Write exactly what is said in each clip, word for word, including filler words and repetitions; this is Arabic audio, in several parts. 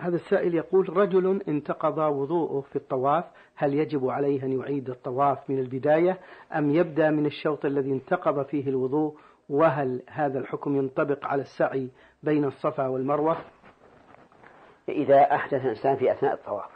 هذا السائل يقول: رجل انتقض وضوءه في الطواف، هل يجب عليه أن يعيد الطواف من البداية أم يبدأ من الشوط الذي انتقض فيه الوضوء؟ وهل هذا الحكم ينطبق على السعي بين الصفا والمروة؟ إذا أحدث إنسان في أثناء الطواف،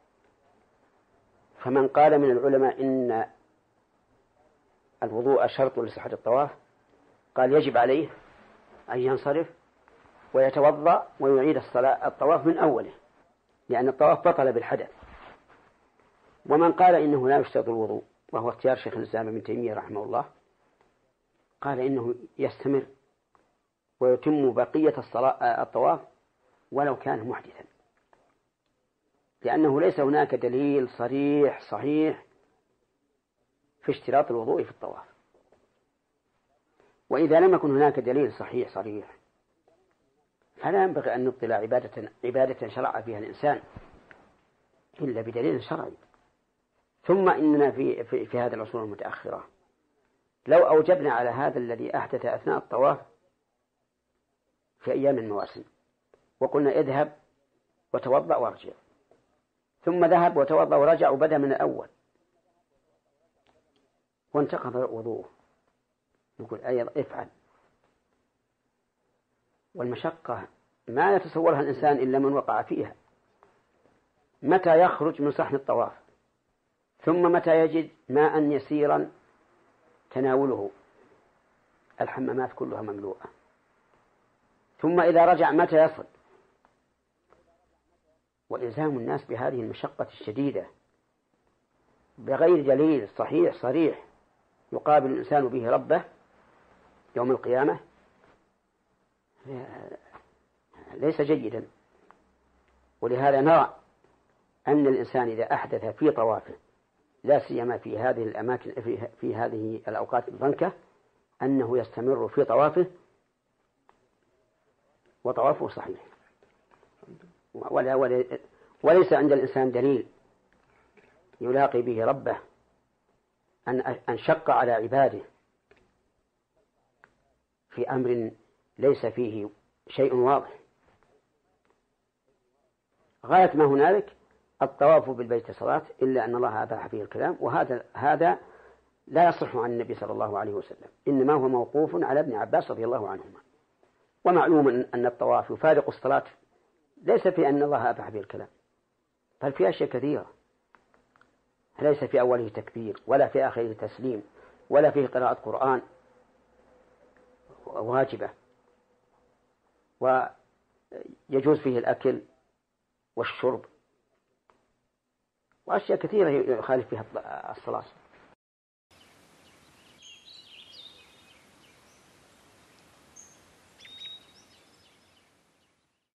فمن قال من العلماء إن الوضوء شرط لصحة الطواف قال يجب عليه أن ينصرف ويتوضأ ويعيد الصلاة الطواف من أوله، لأن الطواف بطل بالحدث. ومن قال إنه لا يشترط الوضوء، وهو اختيار شيخ الإسلام ابن تيمية رحمه الله، قال إنه يستمر ويتم بقية الصلاة الطواف ولو كان محدثا، لأنه ليس هناك دليل صريح صحيح في اشتراط الوضوء في الطواف. وإذا لم يكن هناك دليل صحيح صريح فلا ينبغي أن نبطل عبادة, عبادة شرع فيها الإنسان إلا بدليل شرعي. ثم إننا في, في, في هذه العصور المتأخرة لو أوجبنا على هذا الذي أحدث أثناء الطواف في أيام المواسم وقلنا اذهب وتوضأ وارجع، ثم ذهب وتوضأ ورجع وبدأ من الأول وانتقض وضوءه، نقول أيضا افعل. والمشقة ما يتصورها الإنسان إلا من وقع فيها. متى يخرج من صحن الطواف، ثم متى يجد ماء يسيرا تناوله، الحمامات كلها مملوءة، ثم إذا رجع متى يصل؟ وإلزام الناس بهذه المشقة الشديدة بغير دليل صحيح صريح يقابل الإنسان به ربه يوم القيامة ليس جيدا. ولهذا نرى أن الإنسان إذا أحدث في طوافه، لا سيما في هذه الأماكن في, في هذه الأوقات الضنكة، أنه يستمر في طوافه وطوافه صحيح، ولا ولا وليس عند الإنسان دليل يلاقي به ربه أن أن شق على عباده في أمر ليس فيه شيء واضح. غاية ما هنالك الطواف بالبيت صلاة، إلا أن الله أباح فيه الكلام، وهذا هذا لا يصح عن النبي صلى الله عليه وسلم، إنما هو موقوف على ابن عباس رضي الله عنهما. ومعلوم أن الطواف يفارق الصلاة، ليس في أن الله أباح فيه الكلام، بل في أشياء كثيرة، ليس في أوله تكبير ولا في آخره تسليم ولا فيه قراءة قرآن واجبة، ويجوز فيه الأكل والشرب وأشياء كثيرة يخالف فيها الصلاة.